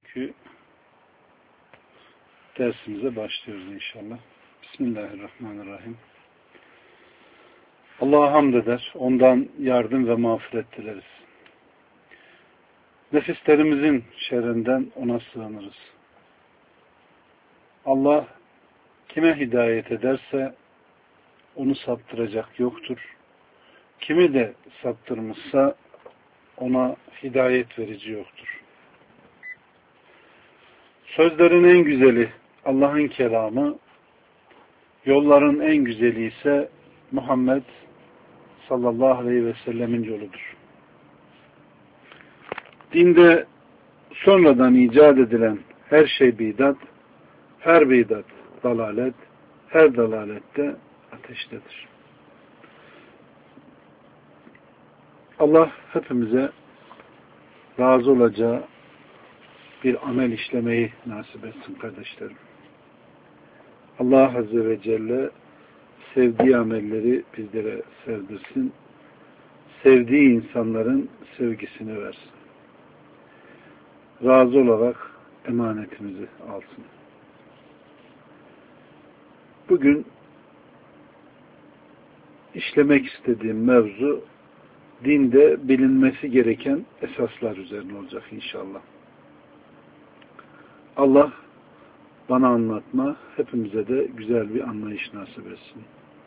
bugünkü dersimize başlıyoruz inşallah. Bismillahirrahmanirrahim. Allah'a hamd eder, ondan yardım ve mağfiret dileriz. Nefislerimizin şerrinden ona sığınırız. Allah kime hidayet ederse onu saptıracak yoktur. Kimi de saptırmışsa ona hidayet verici yoktur. Sözlerin en güzeli Allah'ın kelamı, yolların en güzeli ise Muhammed sallallahu aleyhi ve sellemin yoludur. Dinde sonradan icat edilen her şey bidat, her bidat dalalet, her dalalette ateştedir. Allah hepimize razı olacağı bir amel işlemeyi nasip etsin kardeşlerim. Allah Azze ve Celle sevdiği amelleri bizlere sevdirsin. Sevdiği insanların sevgisini versin. Razı olarak emanetimizi alsın. Bugün işlemek istediğim mevzu dinde bilinmesi gereken esaslar üzerine olacak inşallah. Allah bana anlatma, hepimize de güzel bir anlayış nasip etsin.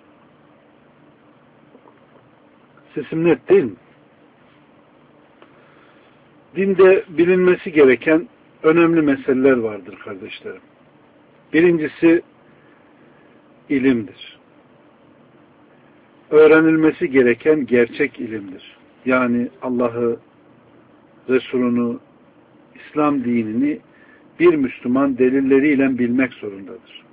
Sesim net değil mi? Dinde bilinmesi gereken önemli meseleler vardır kardeşlerim. Birincisi ilimdir. Öğrenilmesi gereken gerçek ilimdir. Yani Allah'ı, Resulünü, İslam dinini bir Müslüman delilleriyle bilmek zorundadır.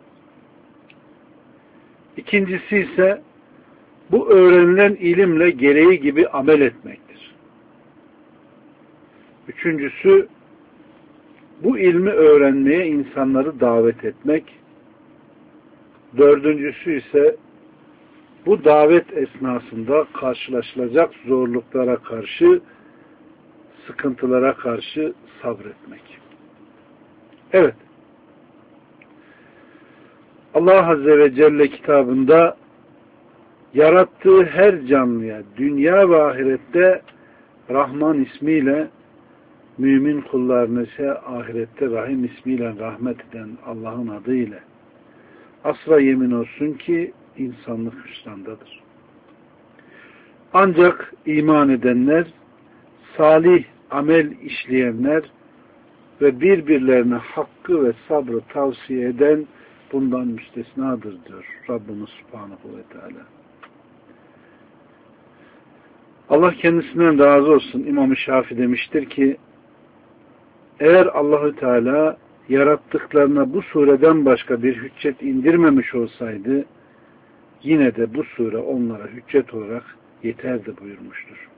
İkincisi ise bu öğrenilen ilimle gereği gibi amel etmektir. Üçüncüsü bu ilmi öğrenmeye insanları davet etmek. Dördüncüsü ise bu davet esnasında karşılaşılacak zorluklara karşı, sıkıntılara karşı sabretmek. Evet. Allah Azze ve Celle kitabında yarattığı her canlıya dünya ve ahirette Rahman ismiyle, mümin kullarına ise ahirette Rahim ismiyle rahmet eden Allah'ın adıyla asla yemin olsun ki insanlık hüsrandadır. Ancak iman edenler, salih amel işleyenler ve birbirlerine hakkı ve sabrı tavsiye eden bundan müstesnadır diyor Rabbimiz Subhanahu ve Teala. Allah kendisinden razı olsun. İmam-ı Şafii demiştir ki, eğer Allahü Teala yarattıklarına bu sureden başka bir hüccet indirmemiş olsaydı, yine de bu sure onlara hüccet olarak yeterdi buyurmuştur.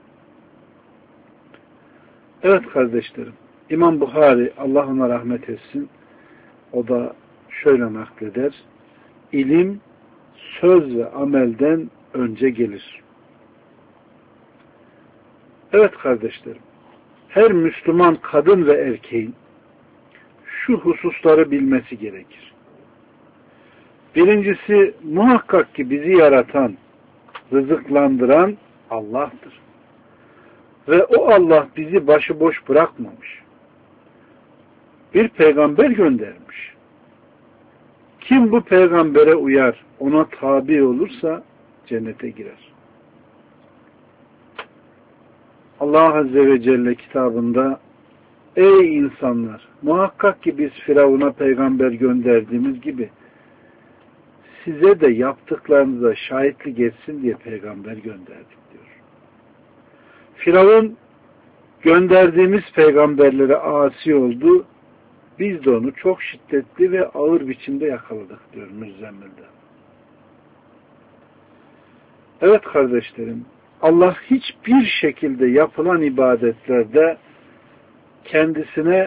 Evet kardeşlerim, İmam Buhari, Allah ona rahmet etsin, o da şöyle nakleder, ilim söz ve amelden önce gelir. Evet kardeşlerim, her Müslüman kadın ve erkeğin şu hususları bilmesi gerekir. Birincisi, muhakkak ki bizi yaratan, rızıklandıran Allah'tır. Ve o Allah bizi başıboş bırakmamış. Bir peygamber göndermiş. Kim bu peygambere uyar, ona tabi olursa cennete girer. Allah Azze ve Celle kitabında, ey insanlar, muhakkak ki biz Firavun'a peygamber gönderdiğimiz gibi size de yaptıklarınıza şahitlik etsin diye peygamber gönderdik diyor. Firavun gönderdiğimiz peygamberlere asi oldu. Biz de onu çok şiddetli ve ağır biçimde yakaladık diyor Müzzemmil'de. Evet kardeşlerim, Allah hiçbir şekilde yapılan ibadetlerde kendisine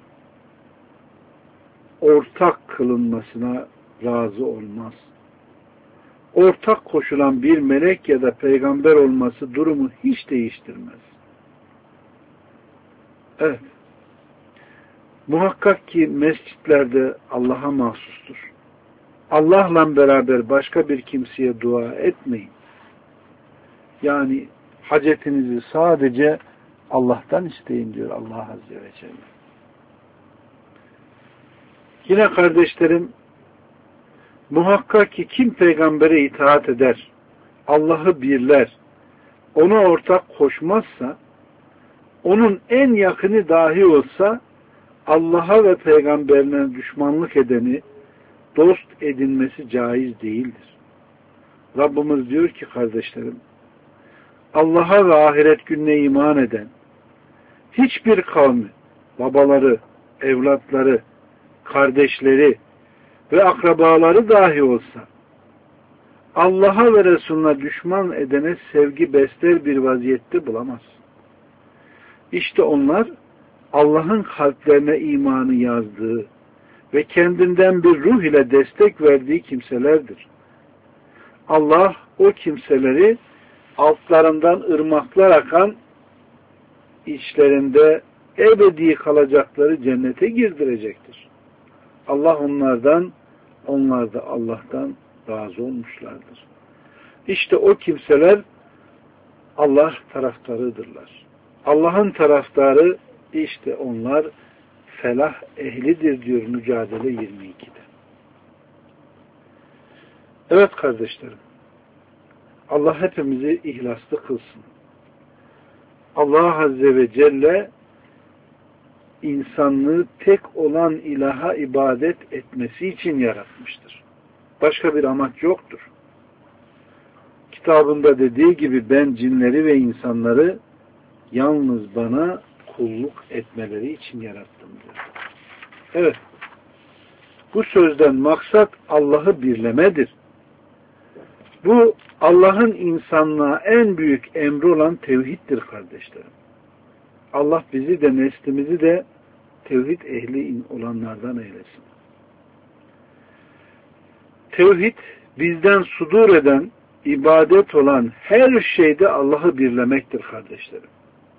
ortak kılınmasına razı olmaz. Ortak koşulan bir melek ya da peygamber olması durumu hiç değiştirmez. Evet. Muhakkak ki mescitlerde Allah'a mahsustur. Allah'la beraber başka bir kimseye dua etmeyin. Yani hacetinizi sadece Allah'tan isteyin diyor Allah Azze ve Celle. Yine kardeşlerim, muhakkak ki kim peygambere itaat eder, Allah'ı birler, ona ortak koşmazsa, onun en yakını dahi olsa, Allah'a ve peygamberine düşmanlık edeni dost edinmesi caiz değildir. Rabbimiz diyor ki kardeşlerim, Allah'a ve ahiret gününe iman eden hiçbir kavmi, babaları, evlatları, kardeşleri ve akrabaları dahi olsa Allah'a ve Resulüne düşman edene sevgi besler bir vaziyette bulamaz. İşte onlar Allah'ın kalplerine imanı yazdığı ve kendinden bir ruh ile destek verdiği kimselerdir. Allah o kimseleri altlarından ırmaklar akan, içlerinde ebedi kalacakları cennete girdirecektir. Allah onlardan, onlar da Allah'tan razı olmuşlardır. İşte o kimseler Allah taraftarıdırlar. Allah'ın taraftarı işte onlar felah ehlidir diyor Mücadele 22'de. Evet kardeşlerim, Allah hepimizi ihlaslı kılsın. Allah Azze ve Celle insanlığı tek olan ilaha ibadet etmesi için yaratmıştır. Başka bir amaç yoktur. Kitabında dediği gibi ben cinleri ve insanları yalnız bana kulluk etmeleri için yarattım diyor. Evet. Bu sözden maksat Allah'ı birlemedir. Bu Allah'ın insanlığa en büyük emri olan tevhiddir kardeşlerim. Allah bizi de neslimizi de tevhid ehli olanlardan eylesin. Tevhid bizden sudur eden, ibadet olan her şeyde Allah'ı birlemektir kardeşlerim.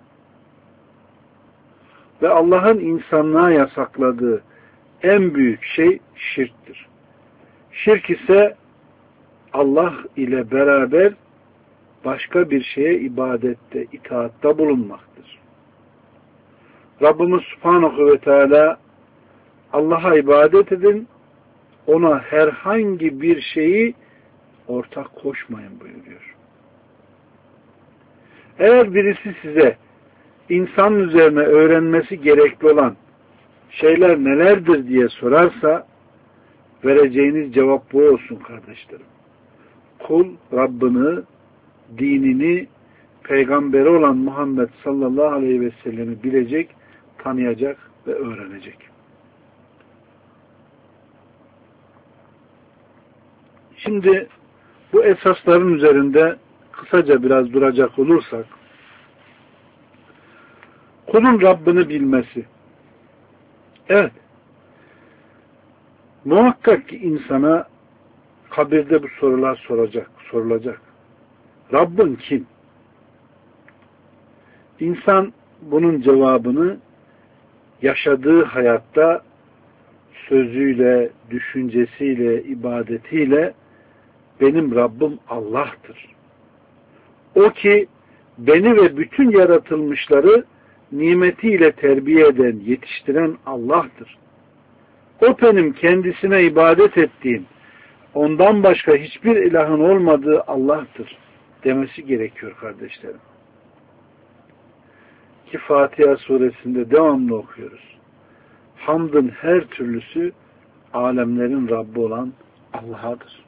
Ve Allah'ın insanlığa yasakladığı en büyük şey şirktir. Şirk ise Allah ile beraber başka bir şeye ibadette, itaatta bulunmaktır. Rabbimiz Subhanahu ve Teala Allah'a ibadet edin, ona herhangi bir şeyi ortak koşmayın buyuruyor. Eğer birisi size insanın üzerine öğrenmesi gerekli olan şeyler nelerdir diye sorarsa vereceğiniz cevap bu olsun kardeşlerim. Kul Rabbini, dinini, peygamberi olan Muhammed sallallahu aleyhi ve sellemi bilecek, tanıyacak ve öğrenecek. Şimdi bu esasların üzerinde kısaca biraz duracak olursak, kulun Rabbini bilmesi. Evet. Muhakkak ki insana kabirde bu sorular sorulacak. Rabbin kim? İnsan bunun cevabını yaşadığı hayatta sözüyle, düşüncesiyle, ibadetiyle benim Rabbim Allah'tır. O ki beni ve bütün yaratılmışları nimetiyle terbiye eden, yetiştiren Allah'tır. O benim kendisine ibadet ettiğim, ondan başka hiçbir ilahın olmadığı Allah'tır demesi gerekiyor kardeşlerim. Ki Fatiha suresinde devamlı okuyoruz. Hamdın her türlüsü alemlerin Rabbi olan Allah'adır.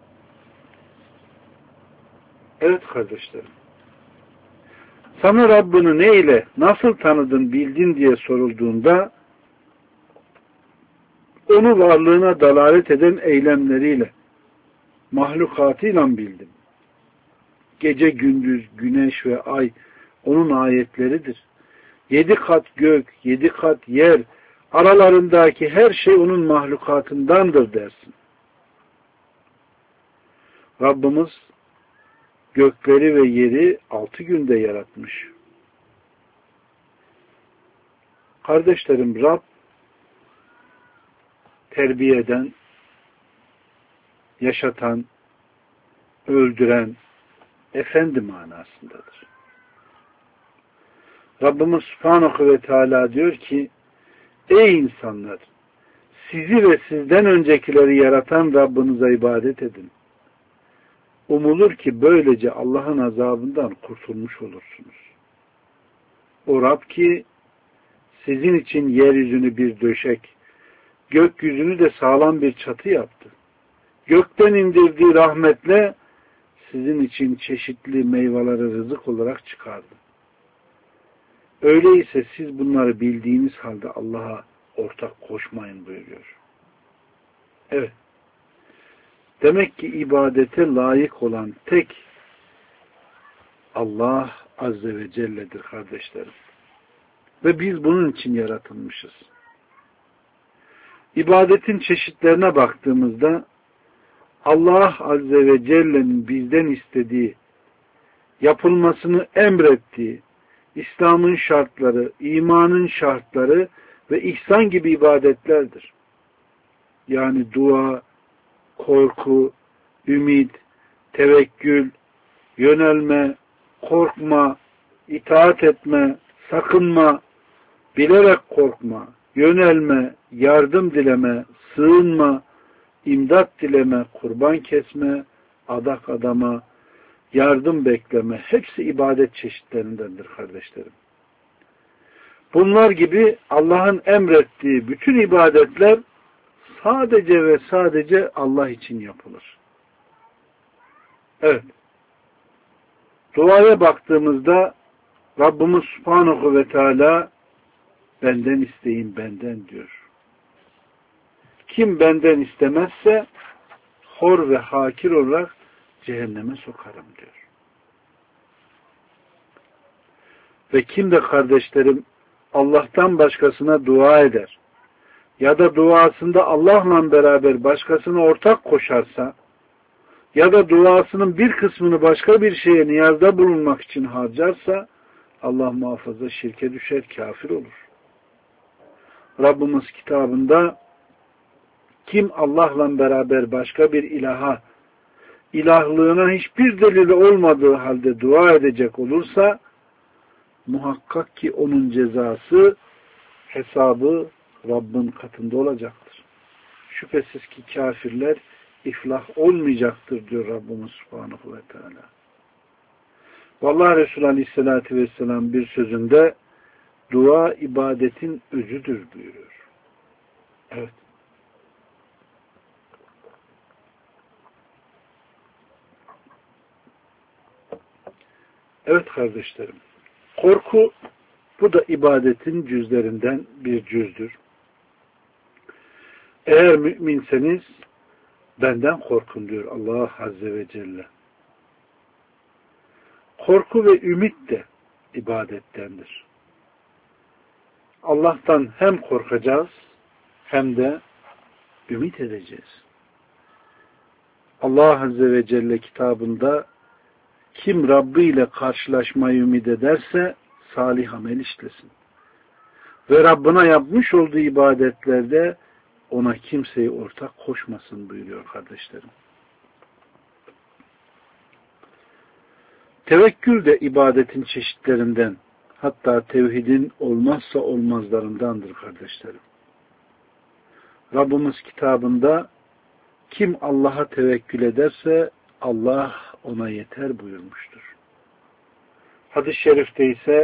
Evet kardeşlerim. Sana Rabbini ne ile, nasıl tanıdın, bildin diye sorulduğunda onu varlığına dalalet eden eylemleriyle, mahlukatıyla bildim. Gece gündüz, güneş ve ay onun ayetleridir. 7 kat gök, 7 kat yer, aralarındaki her şey onun mahlukatındandır dersin. Rabbimiz gökleri ve yeri 6 günde yaratmış. Kardeşlerim, Rab terbiye eden, yaşatan, öldüren efendi manasındadır. Rabbimiz Subhanahu ve Teala diyor ki, ey insanlar, sizi ve sizden öncekileri yaratan Rabbinize ibadet edin. Umulur ki böylece Allah'ın azabından kurtulmuş olursunuz. O Rab ki sizin için yeryüzünü bir döşek, gökyüzünü de sağlam bir çatı yaptı. Gökten indirdiği rahmetle sizin için çeşitli meyveleri rızık olarak çıkardı. Öyleyse siz bunları bildiğiniz halde Allah'a ortak koşmayın buyuruyor. Evet. Demek ki ibadete layık olan tek Allah Azze ve Celle'dir kardeşlerim. Ve biz bunun için yaratılmışız. İbadetin çeşitlerine baktığımızda Allah Azze ve Celle'nin bizden istediği, yapılmasını emrettiği, İslam'ın şartları, imanın şartları ve ihsan gibi ibadetlerdir. Yani dua, korku, ümit, tevekkül, yönelme, korkma, itaat etme, sakınma, bilerek korkma, yönelme, yardım dileme, sığınma, imdat dileme, kurban kesme, adak adama, yardım bekleme, hepsi ibadet çeşitlerindendir kardeşlerim. Bunlar gibi Allah'ın emrettiği bütün ibadetler sadece ve sadece Allah için yapılır. Evet. Duaya baktığımızda Rabbimiz Subhanahu ve Teala benden isteyin benden diyor. Kim benden istemezse hor ve hakir olarak cehenneme sokarım diyor. Ve kim de kardeşlerim Allah'tan başkasına dua eder ya da duasında Allah'la beraber başkasına ortak koşarsa ya da duasının bir kısmını başka bir şeye niyazda bulunmak için harcarsa Allah muhafaza şirke düşer, kafir olur. Rabbimiz kitabında kim Allah'la beraber başka bir ilaha, ilahlığına hiçbir delili olmadığı halde dua edecek olursa muhakkak ki onun cezası, hesabı Rabbin katında olacaktır. Şüphesiz ki kafirler iflah olmayacaktır diyor Rabbimiz Subhanahu ve Teala. Vallahi Resulü Aleyhisselatü Vesselam bir sözünde dua ibadetin özüdür buyuruyor. Evet. Evet kardeşlerim. Korku bu da ibadetin cüzlerinden bir cüzdür. Eğer müminseniz benden korkun diyor Allah Azze ve Celle. Korku ve ümit de ibadettendir. Allah'tan hem korkacağız hem de ümit edeceğiz. Allah Azze ve Celle kitabında kim Rabbi ile karşılaşmayı ümit ederse salih amel işlesin. Ve Rabbına yapmış olduğu ibadetlerde ona kimseyi ortak koşmasın buyuruyor kardeşlerim. Tevekkül de ibadetin çeşitlerinden, hatta tevhidin olmazsa olmazlarındandır kardeşlerim. Rabbimiz kitabında kim Allah'a tevekkül ederse Allah ona yeter buyurmuştur. Hadis-i şerifte ise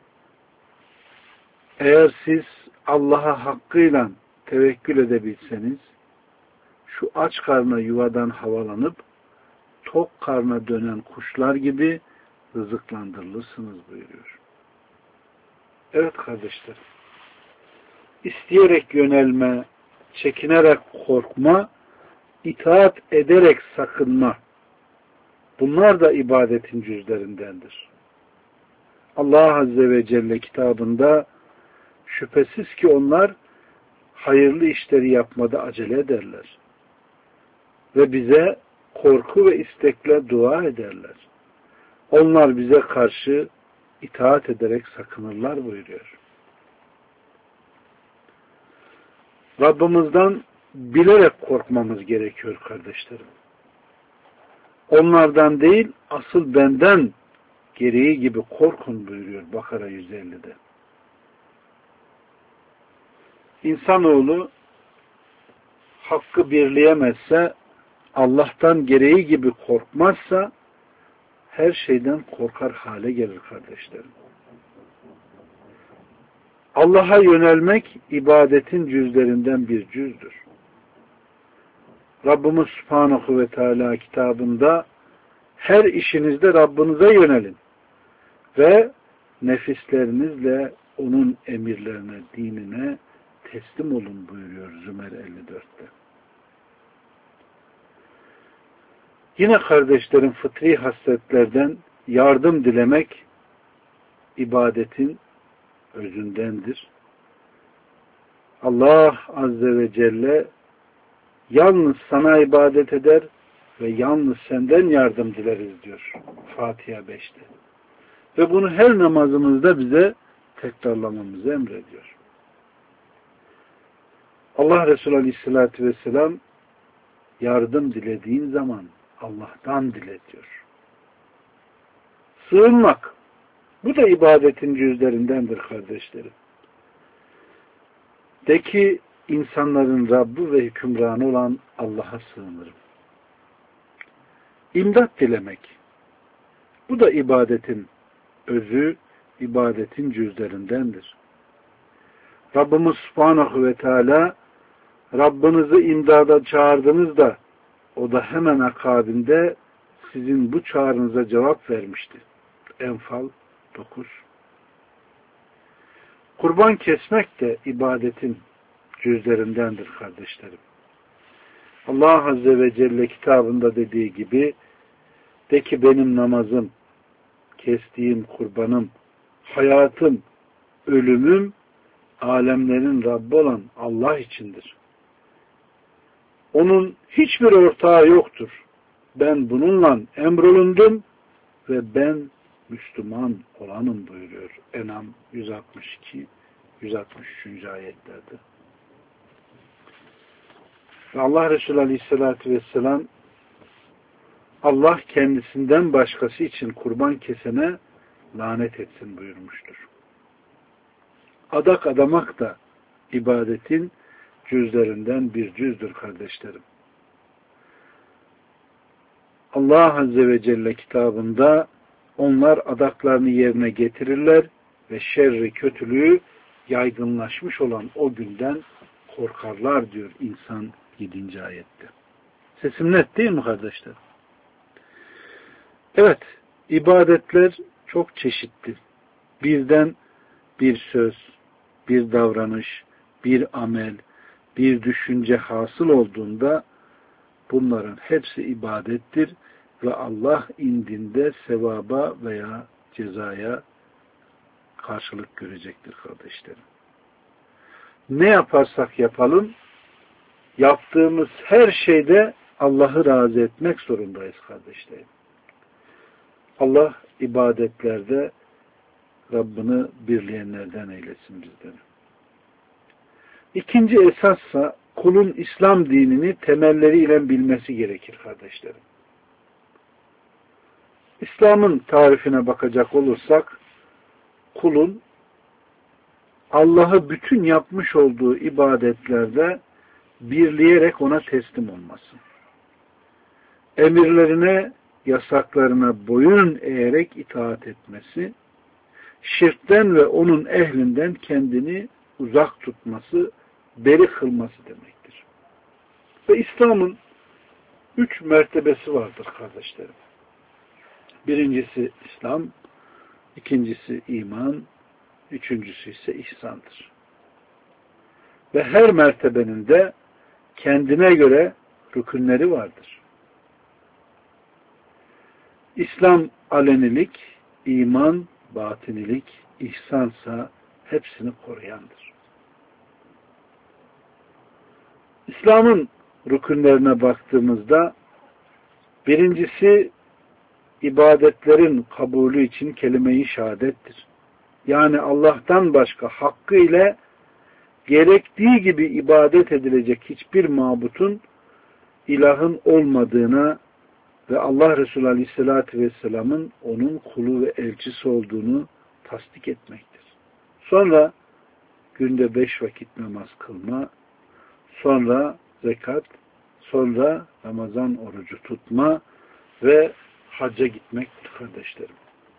eğer siz Allah'a hakkıyla tevekkül edebilseniz şu aç karna yuvadan havalanıp tok karna dönen kuşlar gibi rızıklandırılırsınız buyuruyor. Evet kardeşler, isteyerek yönelme, çekinerek korkma, itaat ederek sakınma, bunlar da ibadetin cüzlerindendir. Allah Azze ve Celle kitabında şüphesiz ki onlar hayırlı işleri yapmada acele ederler. Ve bize korku ve istekle dua ederler. Onlar bize karşı itaat ederek sakınırlar buyuruyor. Rabbimizden bilerek korkmamız gerekiyor kardeşlerim. Onlardan değil, asıl benden gereği gibi korkun buyuruyor Bakara 150'de. İnsanoğlu hakkı birleyemezse, Allah'tan gereği gibi korkmazsa her şeyden korkar hale gelir kardeşlerim. Allah'a yönelmek ibadetin cüzlerinden bir cüzdür. Rabbimiz Subhanahu ve Teala kitabında her işinizde Rabbinize yönelin ve nefislerinizle onun emirlerine, dinine teslim olun buyuruyor Zümer 54'te. Yine kardeşlerim, fıtri hasletlerden yardım dilemek ibadetin özündendir. Allah Azze ve Celle yalnız sana ibadet eder ve yalnız senden yardım dileriz diyor Fatiha 5'te. Ve bunu her namazımızda bize tekrarlamamızı emrediyor. Allah Resulü Aleyhisselatü Vesselam yardım dilediğin zaman Allah'tan dile diyor. Sığınmak. Bu da ibadetin cüzlerindendir kardeşlerim. De ki insanların Rabbi ve hükümranı olan Allah'a sığınırım. İmdat dilemek. Bu da ibadetin özü, ibadetin cüzlerindendir. Rabbimiz Subhanahu ve Teala Rabbinizi imdada çağırdınız da o da hemen akabinde sizin bu çağrınıza cevap vermişti. Enfal 9. Kurban kesmek de ibadetin cüzlerindendir kardeşlerim. Allah Azze ve Celle kitabında dediği gibi de ki benim namazım, kestiğim kurbanım, hayatım, ölümüm alemlerin Rabbi olan Allah içindir. Onun hiçbir ortağı yoktur. Ben bununla emrolundum ve ben Müslüman olanım buyuruyor En'am 162, 163. ayetlerde. Ve Allah Resulü Aleyhisselatü Vesselam Allah kendisinden başkası için kurban kesene lanet etsin buyurmuştur. Adak adamak da ibadetin cüzlerinden bir cüzdür kardeşlerim. Allah Azze ve Celle kitabında onlar adaklarını yerine getirirler ve şerri, kötülüğü yaygınlaşmış olan o günden korkarlar diyor İnsan 7. ayette. Sesim net değil mi kardeşler? Evet, ibadetler çok çeşitli. Birden bir söz, bir davranış, bir amel, bir düşünce hasıl olduğunda bunların hepsi ibadettir ve Allah indinde sevaba veya cezaya karşılık görecektir kardeşlerim. Ne yaparsak yapalım, yaptığımız her şeyde Allah'ı razı etmek zorundayız kardeşlerim. Allah ibadetlerde Rabbini birleyenlerden eylesin bizleri. İkinci esassa kulun İslam dinini temelleriyle bilmesi gerekir kardeşlerim. İslam'ın tarifine bakacak olursak kulun Allah'ı bütün yapmış olduğu ibadetlerde birleyerek ona teslim olması. Emirlerine, yasaklarına boyun eğerek itaat etmesi, şirkten ve onun ehlinden kendini uzak tutması, beri kılması demektir. Ve İslam'ın 3 mertebesi vardır kardeşlerim. Birincisi İslam, ikincisi iman, üçüncüsü ise ihsandır. Ve her mertebenin de kendine göre rükünleri vardır. İslam alenilik, iman batinilik, ihsansa hepsini koruyandır. İslam'ın rükünlerine baktığımızda birincisi ibadetlerin kabulü için kelime-i şehadettir. Yani Allah'tan başka hakkı ile gerektiği gibi ibadet edilecek hiçbir mabutun ilahın olmadığına ve Allah Resulü Aleyhisselatü Vesselam'ın onun kulu ve elçisi olduğunu tasdik etmektir. Sonra günde 5 vakit namaz kılma, sonra zekat, sonra Ramazan orucu tutma ve hacca gitmektir kardeşlerim.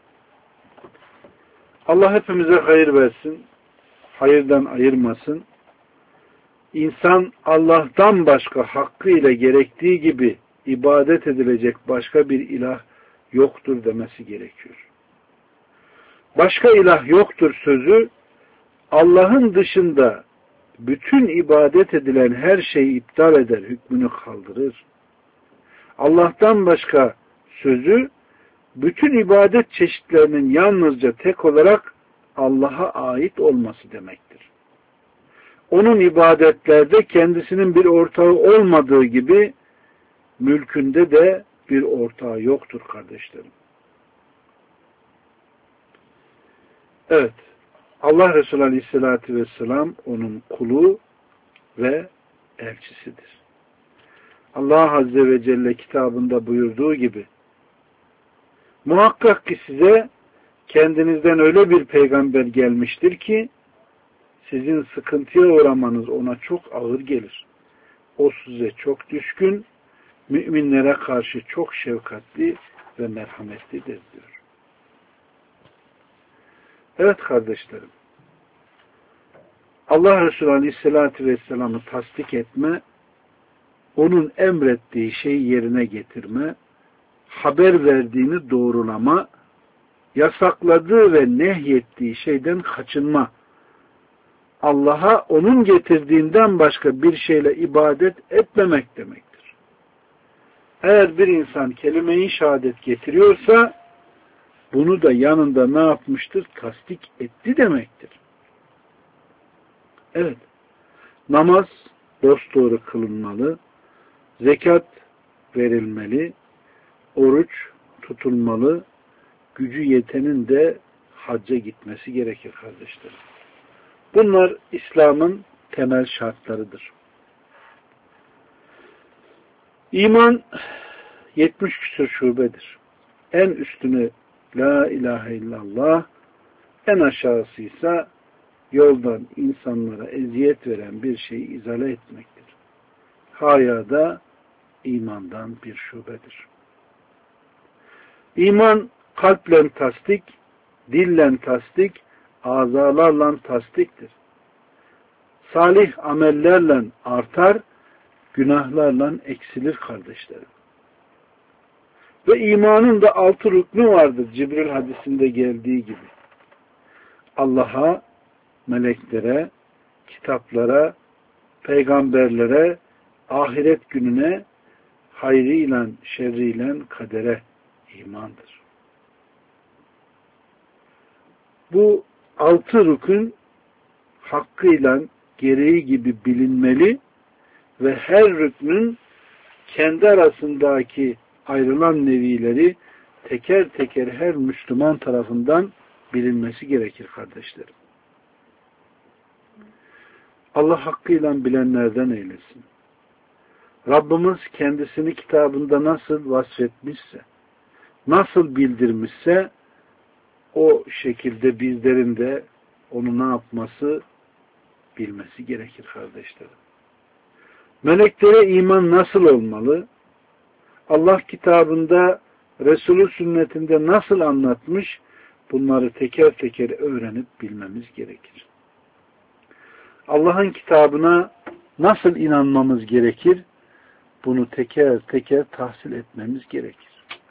Allah hepimize hayır versin, hayırdan ayırmasın. İnsan Allah'tan başka hakkıyla gerektiği gibi ibadet edilecek başka bir ilah yoktur demesi gerekiyor. Başka ilah yoktur sözü Allah'ın dışında bütün ibadet edilen her şeyi iptal eder, hükmünü kaldırır. Allah'tan başka sözü bütün ibadet çeşitlerinin yalnızca tek olarak Allah'a ait olması demektir. Onun ibadetlerde kendisinin bir ortağı olmadığı gibi mülkünde de bir ortağı yoktur kardeşlerim. Evet, Allah Resulü Aleyhisselatü Vesselam onun kulu ve elçisidir. Allah Azze ve Celle kitabında buyurduğu gibi muhakkak ki size kendinizden öyle bir peygamber gelmiştir ki sizin sıkıntıya uğramanız ona çok ağır gelir. O size çok düşkün, müminlere karşı çok şefkatli ve merhametlidir diyor. Evet kardeşlerim, Allah Resulü Aleyhisselatü Vesselam'ı tasdik etme, onun emrettiği şeyi yerine getirme, haber verdiğini doğrulama, yasakladığı ve nehyettiği şeyden kaçınma, Allah'a onun getirdiğinden başka bir şeyle ibadet etmemek demektir. Eğer bir insan kelime-i şehadet getiriyorsa, bunu da yanında ne yapmıştır? Tasdik etti demektir. Evet, namaz dosdoğru kılınmalı, zekat verilmeli, oruç tutulmalı, gücü yetenin de hacca gitmesi gerekir kardeşlerim. Bunlar İslam'ın temel şartlarıdır. İman 70 küsur şubedir. En üstünü La ilahe illallah, en aşağısı ise yoldan insanlara eziyet veren bir şeyi izale etmektir. Haya da imandan bir şubedir. İman kalple tasdik, dille tasdik, azalarla tasdiktir. Salih amellerle artar, günahlarla eksilir kardeşlerim. Ve imanın da 6 rüknü vardır Cibril hadisinde geldiği gibi. Allah'a, meleklere, kitaplara, peygamberlere, ahiret gününe, hayrıyla, şerriyle, kadere imandır. Bu 6 rükün hakkıyla gereği gibi bilinmeli ve her rüknün kendi arasındaki ayrılan nevileri teker teker her Müslüman tarafından bilinmesi gerekir kardeşlerim. Allah hakkıyla bilenlerden eylesin. Rabbimiz kendisini kitabında nasıl vasfetmişse, nasıl bildirmişse o şekilde bizlerin de onu ne yapması bilmesi gerekir kardeşlerim. Meleklere iman nasıl olmalı? Allah kitabında, Resulü sünnetinde nasıl anlatmış? Bunları teker teker öğrenip bilmemiz gerekir. Allah'ın kitabına nasıl inanmamız gerekir? Bunu teker teker tahsil etmemiz gerekir.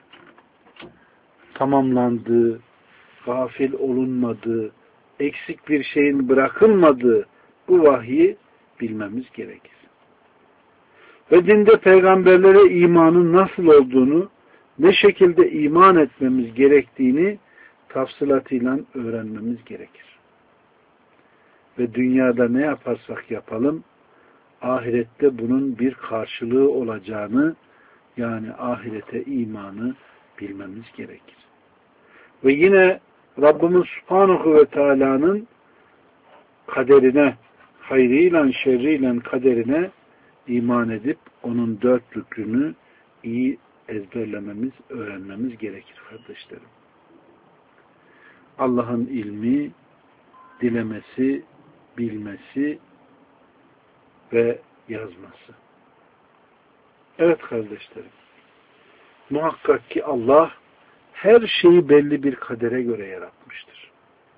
Tamamlandığı, gafil olunmadığı, eksik bir şeyin bırakılmadığı bu vahyi bilmemiz gerekir. Ve dinde peygamberlere imanın nasıl olduğunu, ne şekilde iman etmemiz gerektiğini tafsilatıyla öğrenmemiz gerekir. Ve dünyada ne yaparsak yapalım, ahirette bunun bir karşılığı olacağını, yani ahirete imanı bilmemiz gerekir. Ve yine Rabbimiz Subhanahu ve Teala'nın kaderine, hayrıyla şerriyle kaderine iman edip onun 4 rükünü iyi ezberlememiz, öğrenmemiz gerekir kardeşlerim. Allah'ın ilmi, dilemesi, bilmesi ve yazması. Evet kardeşlerim, muhakkak ki Allah her şeyi belli bir kadere göre yaratmıştır.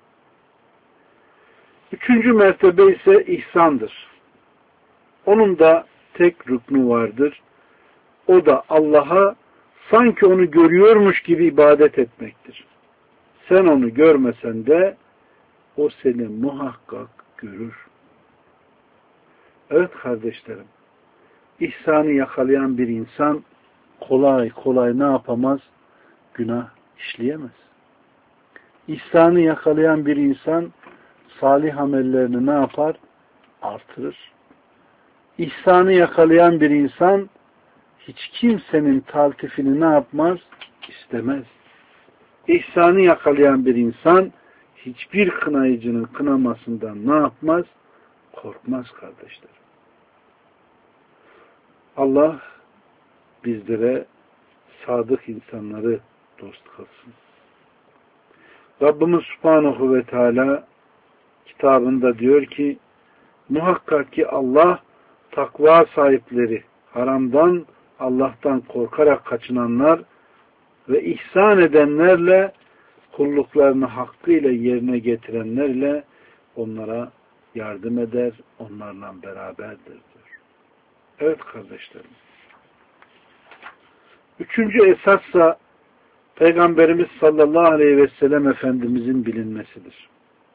3. mertebe ise ihsandır. Onun da tek rüknü vardır. O da Allah'a sanki onu görüyormuş gibi ibadet etmektir. Sen onu görmesen de o seni muhakkak görür. Evet kardeşlerim, ihsanı yakalayan bir insan kolay kolay ne yapamaz? Günah işleyemez. İhsanı yakalayan bir insan salih amellerini ne yapar? Artırır. İhsanı yakalayan bir insan hiç kimsenin taltifini ne yapmaz? İstemez. İhsanı yakalayan bir insan hiçbir kınayıcının kınamasından ne yapmaz? Korkmaz kardeşler. Allah bizlere sadık insanları dost kılsın. Rabbimiz Subhanahu ve Teala kitabında diyor ki, muhakkak ki Allah takva sahipleri, haramdan, Allah'tan korkarak kaçınanlar ve ihsan edenlerle, kulluklarını hakkıyla yerine getirenlerle onlara yardım eder, onlarla beraberdir diyor. Evet kardeşlerim. 3. esassa Peygamberimiz sallallahu aleyhi ve sellem Efendimizin bilinmesidir.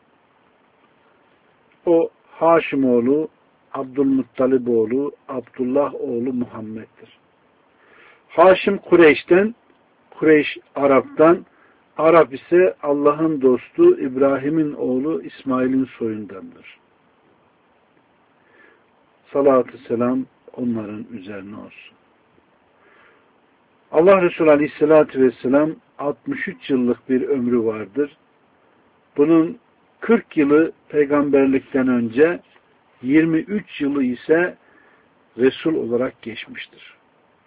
O Haşim oğlu, Abdülmuttalib oğlu, Abdullah oğlu Muhammed'dir. Haşim Kureyş'ten, Kureyş Arap'tan, Arap ise Allah'ın dostu İbrahim'in oğlu İsmail'in soyundandır. Salatü selam onların üzerine olsun. Allah Resulü Aleyhisselatü Vesselam 63 yıllık bir ömrü vardır. Bunun 40 yılı peygamberlikten önce, 23 yılı ise Resul olarak geçmiştir.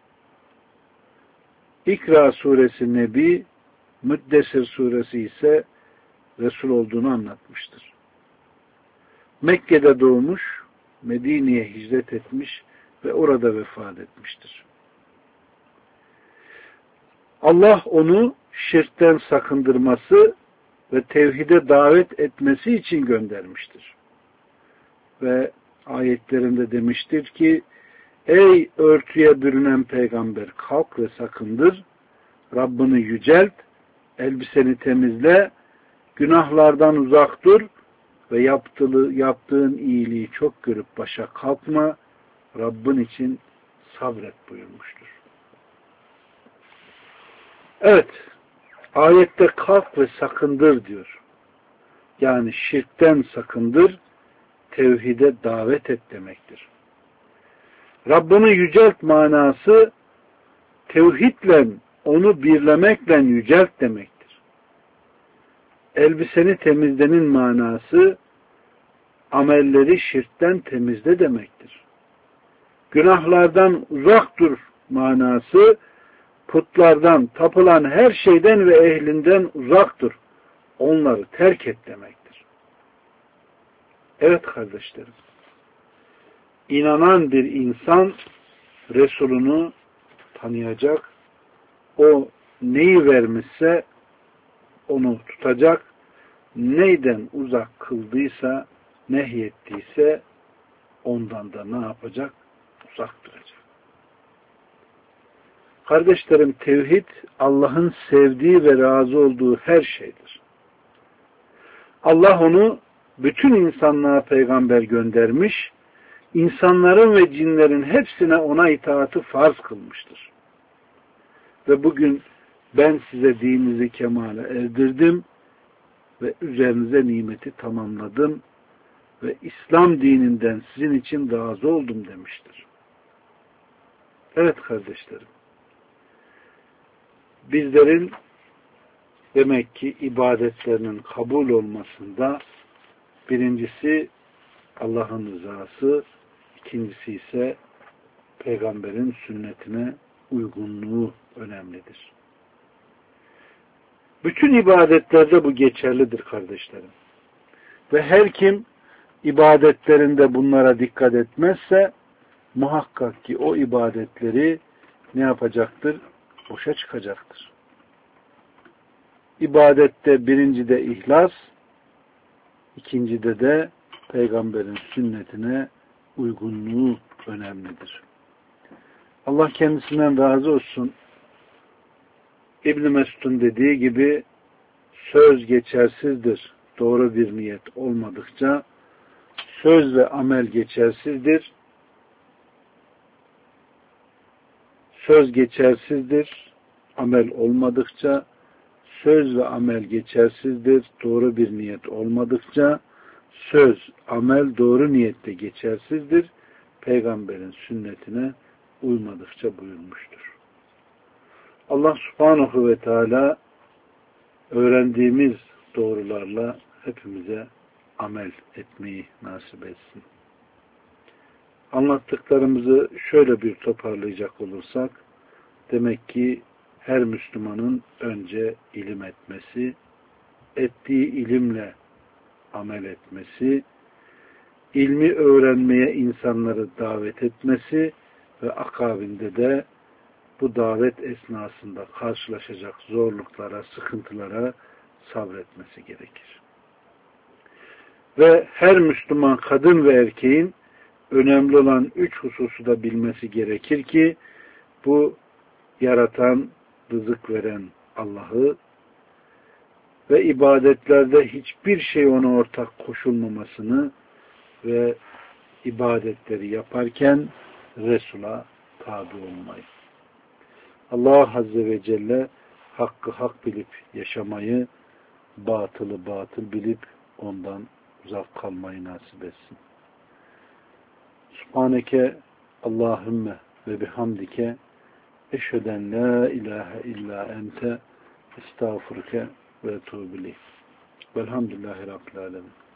İkra suresi Nebi, Müddessir suresi ise Resul olduğunu anlatmıştır. Mekke'de doğmuş, Medine'ye hicret etmiş ve orada vefat etmiştir. Allah onu şirkten sakındırması ve tevhide davet etmesi için göndermiştir. Ve ayetlerinde demiştir ki, ey örtüye bürünen peygamber, kalk ve sakındır, Rabbini yücelt, elbiseni temizle, günahlardan uzak dur ve yaptığın iyiliği çok görüp başa kalkma, Rabbin için sabret buyurmuştur. Evet, ayette kalk ve sakındır diyor. Yani şirkten sakındır, tevhide davet et demektir. Rabbini yücelt manası tevhidle, onu birlemekle yücelt demektir. Elbiseni temizlenin manası amelleri şirkten temizle demektir. Günahlardan uzak dur manası putlardan, tapılan her şeyden ve ehlinden uzak dur. Onları terk et demektir. Evet kardeşlerim. İnanan bir insan Resulünü tanıyacak. O neyi vermişse onu tutacak. Neyden uzak kıldıysa, nehyettiyse ondan da ne yapacak? Uzak duracak. Kardeşlerim, tevhid Allah'ın sevdiği ve razı olduğu her şeydir. Allah onu bütün insanlığa peygamber göndermiş, insanların ve cinlerin hepsine ona itaatı farz kılmıştır. Ve bugün ben size dininizi kemale erdirdim ve üzerinize nimeti tamamladım ve İslam dininden sizin için razı oldum demiştir. Evet kardeşlerim, bizlerin demek ki ibadetlerinin kabul olmasında birincisi Allah'ın rızası, ikincisi ise peygamberin sünnetine uygunluğu önemlidir. Bütün ibadetlerde bu geçerlidir kardeşlerim. Ve her kim ibadetlerinde bunlara dikkat etmezse muhakkak ki o ibadetleri ne yapacaktır? Boşa çıkacaktır. İbadette birincide ihlas, ikincide de peygamberin sünnetine uygunluğu önemlidir. Allah kendisinden razı olsun. İbn Mesud'un dediği gibi söz geçersizdir. Doğru bir niyet olmadıkça söz ve amel geçersizdir. Söz geçersizdir. Amel olmadıkça söz ve amel geçersizdir. Doğru bir niyet olmadıkça söz, amel doğru niyette geçersizdir. Peygamberin sünnetine uymadıkça buyurmuştur. Allah subhanahu ve teala öğrendiğimiz doğrularla hepimize amel etmeyi nasip etsin. Anlattıklarımızı şöyle bir toparlayacak olursak, demek ki her Müslümanın önce ilim etmesi, ettiği ilimle amel etmesi, ilmi öğrenmeye insanları davet etmesi ve akabinde de bu davet esnasında karşılaşacak zorluklara, sıkıntılara sabretmesi gerekir. Ve her Müslüman kadın ve erkeğin önemli olan 3 hususu da bilmesi gerekir ki bu yaratan, rızık veren Allah'ı ve ibadetlerde hiçbir şey ona ortak koşulmamasını ve ibadetleri yaparken Resul'a tabi olmayı. Allah Azze ve Celle hakkı hak bilip yaşamayı, batılı batıl bilip ondan uzak kalmayı nasip etsin. Subhaneke Allahümme ve bihamdike eşheden la ilahe illa ente estağfurke ve etûbü ileyk. Velhamdülillahi Rabbil alemin.